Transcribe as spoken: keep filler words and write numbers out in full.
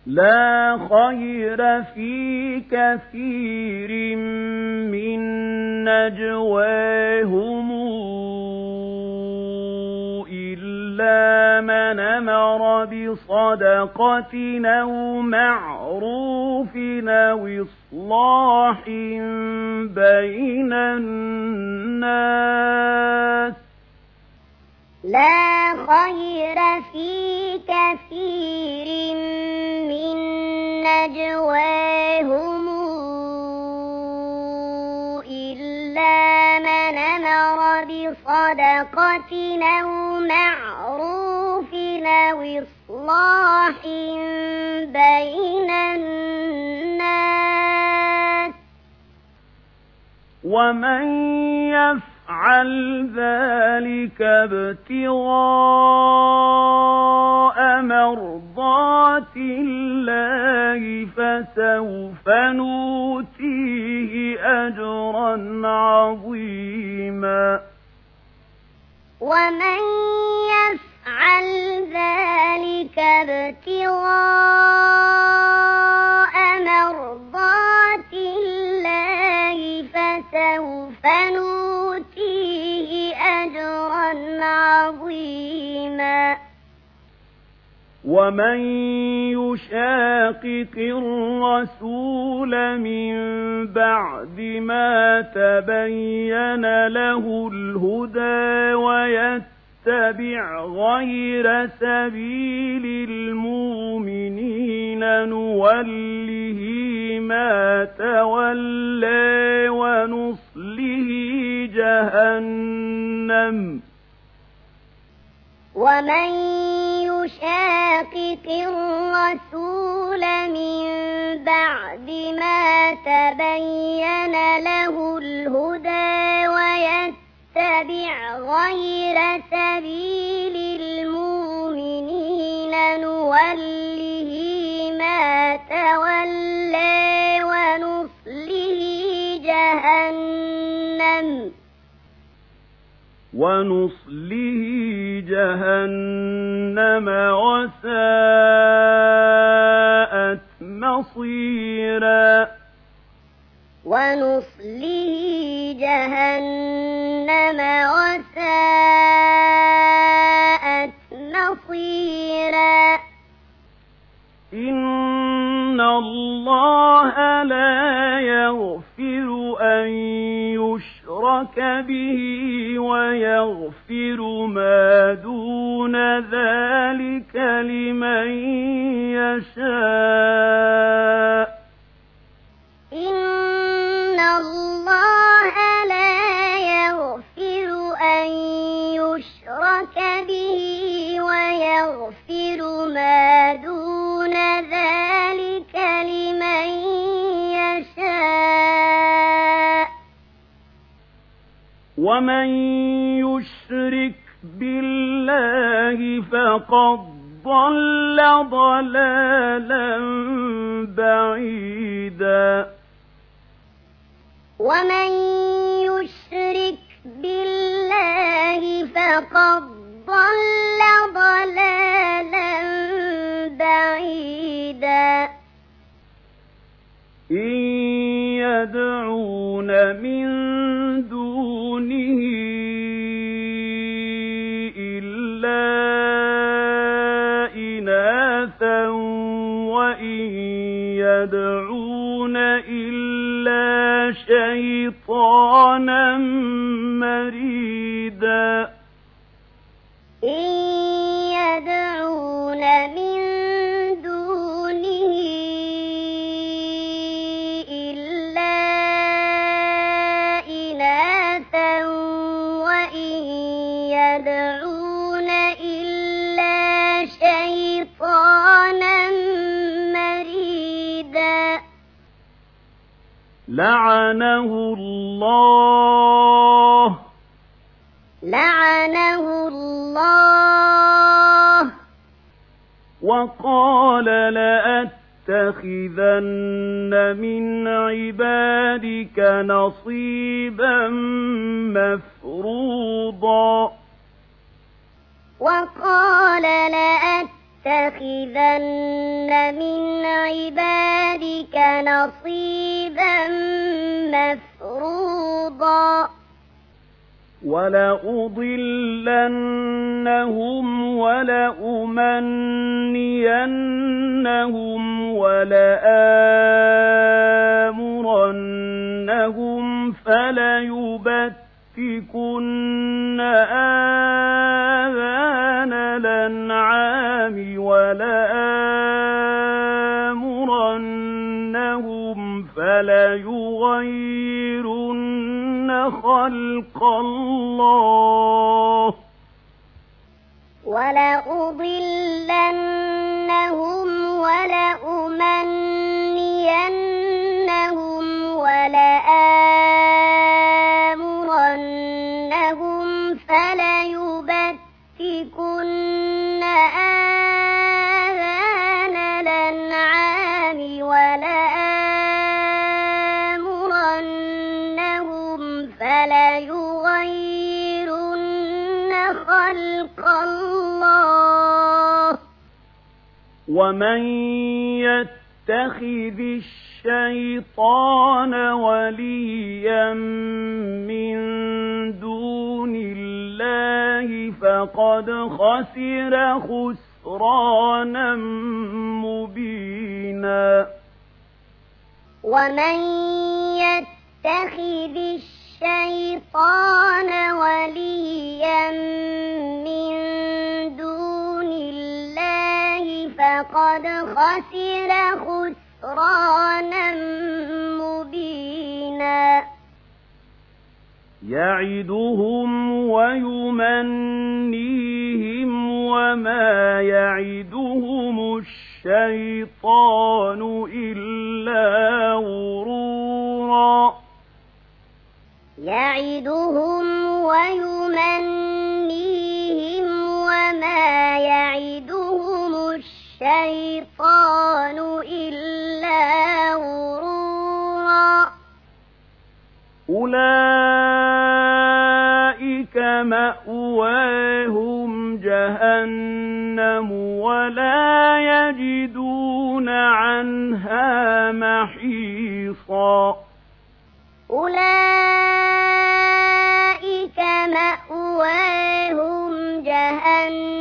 لا خير في كثير من نجواهم إلا من أمر بصدقة أو معروف أو إصلاح بين الناس. لا خير في كثير من نجواهم إلا من أمر بصدقة أو معروف أو إصلاح بين الناس. ومن يفعل ذلك ابتغاء مرضات الله فسوف نؤتيه أجرا عظيما. ومن يفعل ذلك ابتغاء مرضات الله فسوف نؤتيه أجرا عظيما. ومن يشاقق الرسول من بعد ما تبين له الهدى ويتبع غير سبيل المؤمنين نوله ما تولى ونصله جهنم. ومن يشاقق الرسول من بعد ما تبين له الهدى ويتبع غير سبيل المؤمنين نوله ما تولى ونصله جهنم ونصله جهنم وساءت مصيرا. ونصله جهنم وساءت مصيرا. إن الله لا يغفر أن يشرك به ويغفر ما دون ذلك لمن يشاء. إن الله لا يغفر أن يشرك به ويغفر ما دون ذلك لمن يشاء. ومن يشرك بالله فقد ضل ضلالا بعيدا. ومن يشرك بالله فقد ضل ضلالا بعيدا. إن يدعون من دونه إلا إناثا وإن يدعون إلا شيطانا مريدا. إن يدعون من دونه إلا إناثا وإن يدعون إلا شيطانا مريدا. لعنه الله لعنه الله وقال لأتخذن من عبادك نصيبا مفروضا. وقال لأتخذن لَيَتَّخِذَنَّ مِنْ عِبَادِكَ نَصِيبًا مَفْرُوضًا وَلَأُضِلَّنَّهُمْ وَلَأُمَنِّيَنَّهُمْ وَلَآمُرَنَّهُمْ فَلَيُبَتِّكُنَّ آذَانَ الْأَنْعَامِ وَلَآمُرَنَّهُمْ فَلَيُغَيِّرُنَّ خَلْقَ اللَّهِ وَلَأُضِلَّنَّهُمْ وَلَأُمَنِّيَنَّهُمْ وَلَآمُرَنَّهُمْ فَلَيُبَتِّكُنَّ آذَانَ الْأَنْعَامِ وَلَآمُرَنَّهُمْ فَلَيُغَيِّرُنَّ خَلْقَ اللَّهِ وَمَن يَتَّخِذِ الشَّيْطَانَ وَلِيًّا مِّن دُونِ اللَّهِ فَقَدْ خَسِرَ خُسْرَانًا مُّبِينًا وَمَن يَتَّخِذِ الشَّيْطَانَ وَلِيًّا مِّن دُونِ اللَّهِ فَقَدْ خَسِرَ خُسْرَانًا مُّبِينًا يَعِدُهُمْ وَيُمَنِّيهِمْ وَمَا يَعِدُهُمُ الشَّيْطَانُ إِلَّا غُرُورًا يَعِدُهُمْ وَيُمَنِّيهِمْ وَمَا يَعِدُهُمُ الشَّيْطَانُ إِلَّا غُرُورًا أُولَئِكَ مَأْوَاهُمْ جَهَنَّمُ وَلَا يَجِدُونَ عَنْهَا مَحِيصًا أُولَئِكَ مَأْوَاهُمْ جَهَنَّمُ